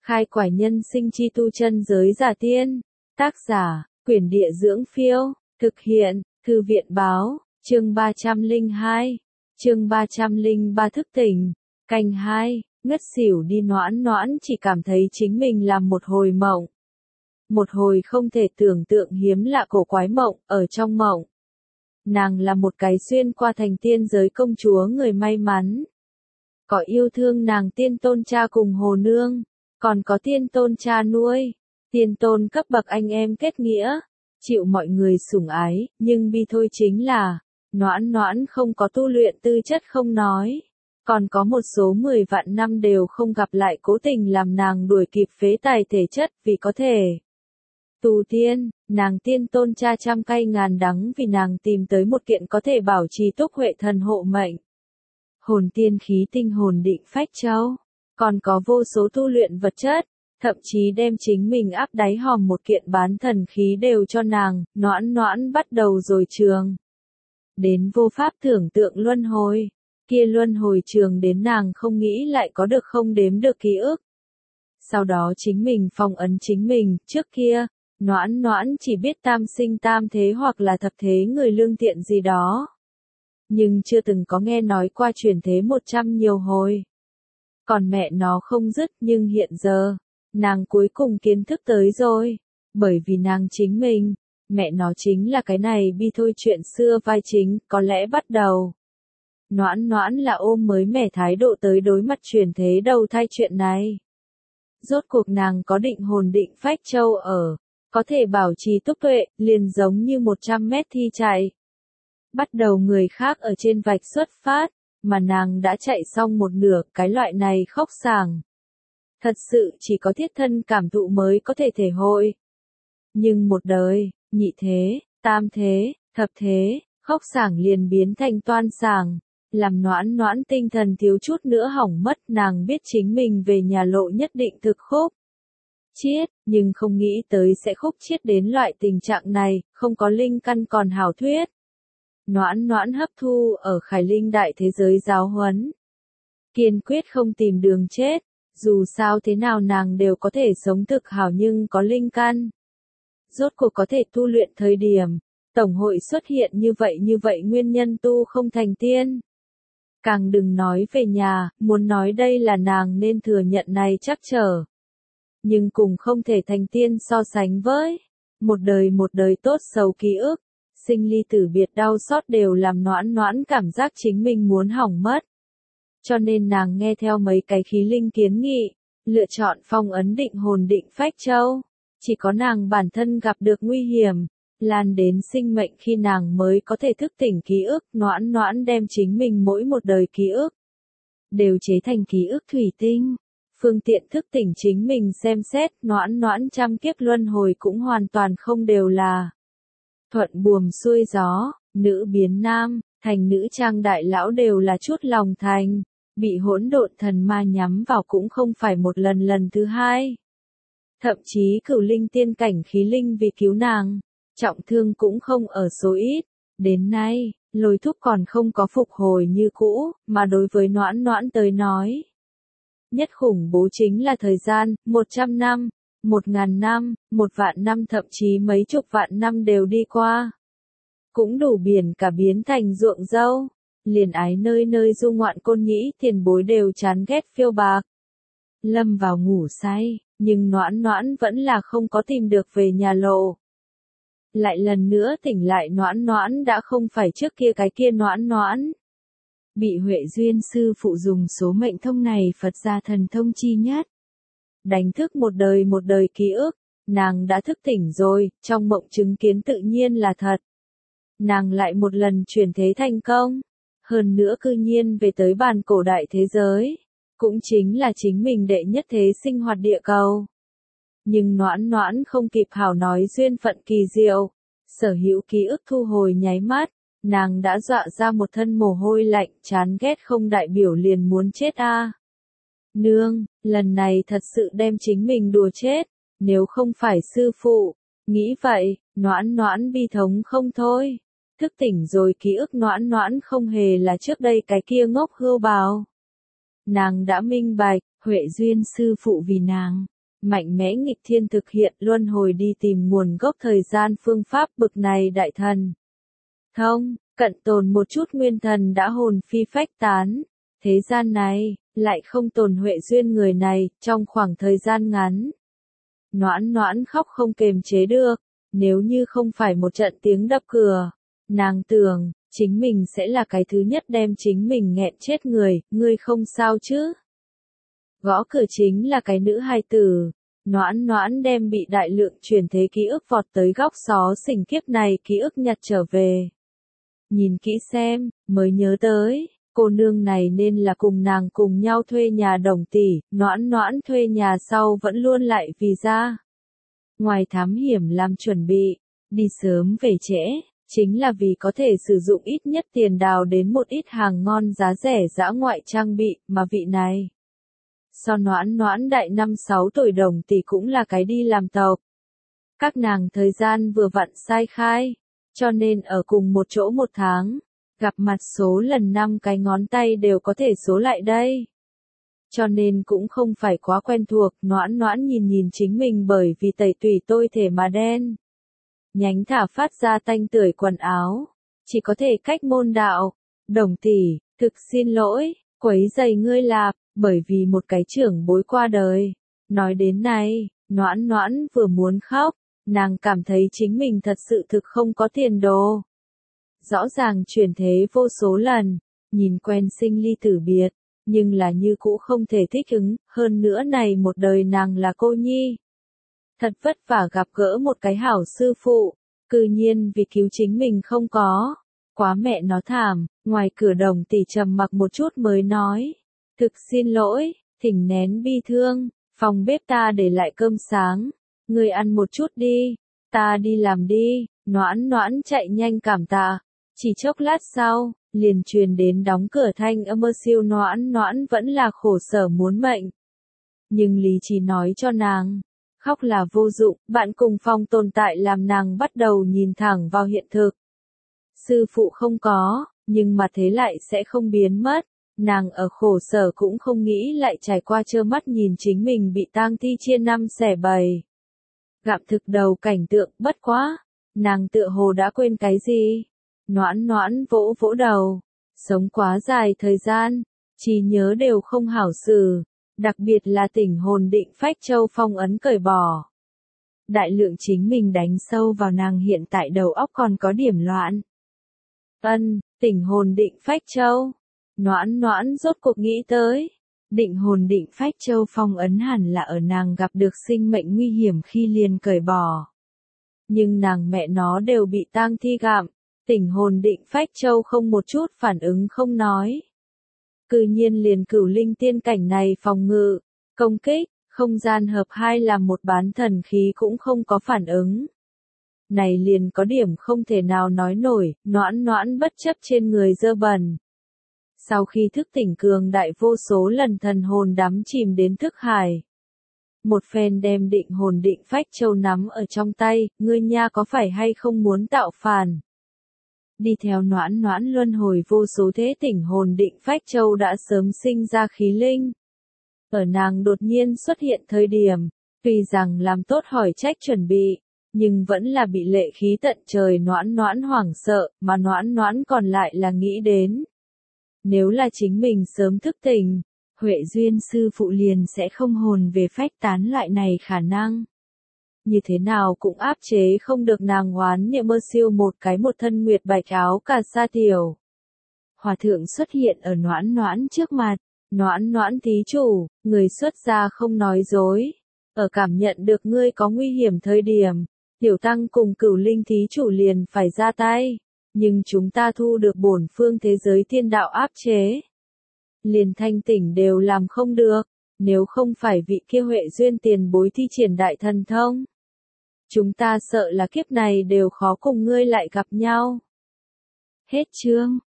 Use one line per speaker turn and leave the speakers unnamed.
Khai quải nhân sinh chi tu chân giới giả tiên. Tác giả, Quyển Địa Dưỡng Phiêu. Thực hiện, Thư viện Báo. Chương 302. Chương 303 thức tỉnh. Canh 2. Ngất xỉu đi. Noãn Noãn chỉ cảm thấy chính mình làm một hồi mộng. Một hồi không thể tưởng tượng hiếm lạ cổ quái mộng. Ở trong mộng, nàng là một cái xuyên qua thành tiên giới công chúa người may mắn. Có yêu thương nàng tiên tôn cha cùng hồ nương, còn có tiên tôn cha nuôi, tiên tôn cấp bậc anh em kết nghĩa, chịu mọi người sủng ái, nhưng bi thôi chính là, Noãn Noãn không có tu luyện tư chất không nói, còn có một số 10 vạn năm đều không gặp lại cố tình làm nàng đuổi kịp phế tài thể chất vì có thể tu tiên, nàng tiên tôn cha trăm cay ngàn đắng vì nàng tìm tới một kiện có thể bảo trì túc huệ thần hộ mệnh. Hồn tiên khí tinh hồn định phách châu, còn có vô số tu luyện vật chất, thậm chí đem chính mình áp đáy hòm một kiện bán thần khí đều cho nàng. Noãn Noãn bắt đầu rồi trường đến vô pháp tưởng tượng luân hồi, kia luân hồi trường đến nàng không nghĩ lại có được không đếm được ký ức. Sau đó chính mình phong ấn chính mình, trước kia, Noãn Noãn chỉ biết tam sinh tam thế hoặc là thập thế người lương thiện gì đó. Nhưng chưa từng có nghe nói qua chuyển thế 100 nhiều hồi. Còn mẹ nó không dứt, nhưng hiện giờ, nàng cuối cùng kiến thức tới rồi. Bởi vì nàng chính mình, mẹ nó chính là cái này bi thôi chuyện xưa vai chính, có lẽ bắt đầu. Noãn Noãn là ôm mới mẻ thái độ tới đối mặt chuyển thế đầu thai chuyện này. Rốt cuộc nàng có định hồn định phách châu ở, có thể bảo trì túc tuệ, liền giống như 100 mét thi chạy. Bắt đầu người khác ở trên vạch xuất phát, mà nàng đã chạy xong một nửa, cái loại này khóc sảng. Thật sự chỉ có thiết thân cảm thụ mới có thể thể hội. Nhưng một đời, nhị thế, tam thế, thập thế, khóc sảng liền biến thành toan sảng, làm Noãn Noãn tinh thần thiếu chút nữa hỏng mất. Nàng biết chính mình về nhà lộ nhất định thực khúc chiết, nhưng không nghĩ tới sẽ khúc chiết đến loại tình trạng này, không có linh căn còn hảo thuyết. Noãn Noãn hấp thu ở Khải Linh đại thế giới giáo huấn, kiên quyết không tìm đường chết, dù sao thế nào nàng đều có thể sống thực hảo nhưng có linh căn. Rốt cuộc có thể tu luyện thời điểm, tổng hội xuất hiện như vậy nguyên nhân tu không thành tiên. Càng đừng nói về nhà, muốn nói đây là nàng nên thừa nhận này chắc trở. Nhưng cùng không thể thành tiên so sánh với một đời tốt xấu ký ức, sinh ly tử biệt đau xót đều làm Noãn Noãn cảm giác chính mình muốn hỏng mất. Cho nên nàng nghe theo mấy cái khí linh kiến nghị, lựa chọn phong ấn định hồn định phách châu. Chỉ có nàng bản thân gặp được nguy hiểm, lan đến sinh mệnh khi nàng mới có thể thức tỉnh ký ức. Noãn Noãn đem chính mình mỗi một đời ký ức đều chế thành ký ức thủy tinh, phương tiện thức tỉnh chính mình xem xét. Noãn Noãn trăm kiếp luân hồi cũng hoàn toàn không đều là thuận buồm xuôi gió, nữ biến nam, thành nữ trang đại lão đều là chút lòng thành, bị hỗn độn thần ma nhắm vào cũng không phải một lần thứ hai. Thậm chí cửu linh tiên cảnh khí linh vì cứu nàng, trọng thương cũng không ở số ít. Đến nay, Lôi Thúc còn không có phục hồi như cũ, mà đối với Noãn Noãn tới nói, nhất khủng bố chính là thời gian, 100 năm, 1000 năm, 1.000.000 năm, thậm chí mấy chục vạn năm đều đi qua. Cũng đủ biển cả biến thành ruộng dâu, liền ái nơi nơi du ngoạn côn nhĩ tiền bối đều chán ghét phiêu bạc. Lâm vào ngủ say, nhưng Noãn Noãn vẫn là không có tìm được về nhà lộ. Lại lần nữa tỉnh lại, Noãn Noãn đã không phải trước kia cái kia Noãn Noãn. Bị Huệ Duyên sư phụ dùng số mệnh thông này Phật gia thần thông chi nhất. Đánh thức một đời ký ức, nàng đã thức tỉnh rồi, trong mộng chứng kiến tự nhiên là thật. Nàng lại một lần chuyển thế thành công, hơn nữa cư nhiên về tới bàn cổ đại thế giới, cũng chính là chính mình đệ nhất thế sinh hoạt địa cầu. Nhưng Noãn Noãn không kịp hảo nói duyên phận kỳ diệu, sở hữu ký ức thu hồi nháy mắt, nàng đã dọa ra một thân mồ hôi lạnh. Chán ghét không đại biểu liền muốn chết a. Nương, lần này thật sự đem chính mình đùa chết, nếu không phải sư phụ. Nghĩ vậy, Noãn Noãn bi thống không thôi. Thức tỉnh rồi ký ức Noãn Noãn không hề là trước đây cái kia ngốc hươu bào. Nàng đã minh bạch, Huệ Duyên sư phụ vì nàng, mạnh mẽ nghịch thiên thực hiện luân hồi đi tìm nguồn gốc thời gian phương pháp bực này đại thần. Thông, cận tồn một chút nguyên thần đã hồn phi phách tán. Thế gian này, lại không tồn huệ duyên người này, trong khoảng thời gian ngắn. Noãn noãn khóc không kềm chế được, nếu như không phải một trận tiếng đập cửa, nàng tưởng, chính mình sẽ là cái thứ nhất đem chính mình nghẹn chết người, ngươi không sao chứ? Gõ cửa chính là cái nữ hài tử, noãn noãn đem bị đại lượng truyền thế ký ức vọt tới góc xó xỉnh kiếp này ký ức nhặt trở về. Nhìn kỹ xem, mới nhớ tới. Cô nương này nên là cùng nàng cùng nhau thuê nhà Đồng tỷ, noãn noãn thuê nhà sau vẫn luôn lại vì ra. Ngoài thám hiểm làm chuẩn bị, đi sớm về trễ, chính là vì có thể sử dụng ít nhất tiền đào đến một ít hàng ngon giá rẻ dã ngoại trang bị, mà vị này. So noãn noãn đại 5-6 tuổi Đồng tỷ cũng là cái đi làm tộc. Các nàng thời gian vừa vặn sai khai, cho nên ở cùng một chỗ một tháng. Gặp mặt số lần 5 cái ngón tay đều có thể số lại đây. Cho nên cũng không phải quá quen thuộc, noãn noãn nhìn chính mình bởi vì tẩy tủy tôi thể mà đen. Nhánh thả phát ra tanh tưởi quần áo, chỉ có thể cách môn đạo. Đồng tỷ, thực xin lỗi, quấy rầy ngươi lạp, bởi vì một cái trưởng bối qua đời. Nói đến này, noãn noãn vừa muốn khóc, nàng cảm thấy chính mình thật sự thực không có tiền đồ. Rõ ràng chuyển thế vô số lần, nhìn quen sinh ly tử biệt, nhưng là như cũ không thể thích ứng, hơn nữa này một đời nàng là cô nhi. Thật vất vả gặp gỡ một cái hảo sư phụ, cư nhiên vì cứu chính mình không có. Quá mẹ nó thảm, ngoài cửa Đồng tỷ trầm mặc một chút mới nói. Thực xin lỗi, thỉnh nén bi thương, phòng bếp ta để lại cơm sáng, ngươi ăn một chút đi, ta đi làm đi, noãn noãn chạy nhanh cảm tạ. Chỉ chốc lát sau, liền truyền đến đóng cửa thanh âm siêu noãn noãn vẫn là khổ sở muốn mệnh. Nhưng lý trí nói cho nàng, khóc là vô dụng, bạn cùng phong tồn tại làm nàng bắt đầu nhìn thẳng vào hiện thực. Sư phụ không có, nhưng mà thế lại sẽ không biến mất, nàng ở khổ sở cũng không nghĩ lại trải qua trơ mắt nhìn chính mình bị tang thi chia 5 xẻ 7. Gặm thực đầu cảnh tượng bất quá, nàng tựa hồ đã quên cái gì. Noãn noãn vỗ vỗ đầu, sống quá dài thời gian, trí nhớ đều không hảo xử, đặc biệt là tỉnh hồn định phách châu phong ấn cởi bỏ. Đại lượng chính mình đánh sâu vào nàng hiện tại đầu óc còn có điểm loạn. Tỉnh hồn định phách châu. Noãn noãn rốt cuộc nghĩ tới. Định hồn định phách châu phong ấn hẳn là ở nàng gặp được sinh mệnh nguy hiểm khi liền cởi bỏ. Nhưng nàng mẹ nó đều bị tang thi gặm. Tỉnh hồn định phách châu không một chút phản ứng không nói. Cư nhiên liền cửu linh tiên cảnh này phòng ngự, công kích, không gian hợp hai làm một bán thần khí cũng không có phản ứng. Này liền có điểm không thể nào nói nổi, noãn noãn bất chấp trên người dơ bẩn. Sau khi thức tỉnh cường đại vô số lần thần hồn đắm chìm đến thức hải. Một phen đem định hồn định phách châu nắm ở trong tay, ngươi nha có phải hay không muốn tạo phản. Đi theo noãn noãn luân hồi vô số thế tỉnh hồn định phách châu đã sớm sinh ra khí linh. Ở nàng đột nhiên xuất hiện thời điểm, tuy rằng làm tốt hỏi trách chuẩn bị, nhưng vẫn là bị lệ khí tận trời noãn noãn hoảng sợ, mà noãn noãn còn lại là nghĩ đến. Nếu là chính mình sớm thức tỉnh, Huệ Duyên sư phụ liền sẽ không hồn về phách tán loại này khả năng. Như thế nào cũng áp chế không được nàng hoán niệm mơ siêu một thân nguyệt bạch áo cà sa tiểu. Hòa thượng xuất hiện ở noãn noãn trước mặt, noãn noãn thí chủ, người xuất gia không nói dối. Ở cảm nhận được ngươi có nguy hiểm thời điểm, tiểu tăng cùng cửu linh thí chủ liền phải ra tay. Nhưng chúng ta thu được bổn phương thế giới thiên đạo áp chế. Liền thanh tỉnh đều làm không được, nếu không phải vị kia Huệ Duyên tiền bối thi triển đại thần thông. Chúng ta sợ là kiếp này đều khó cùng ngươi lại gặp nhau. Hết chương.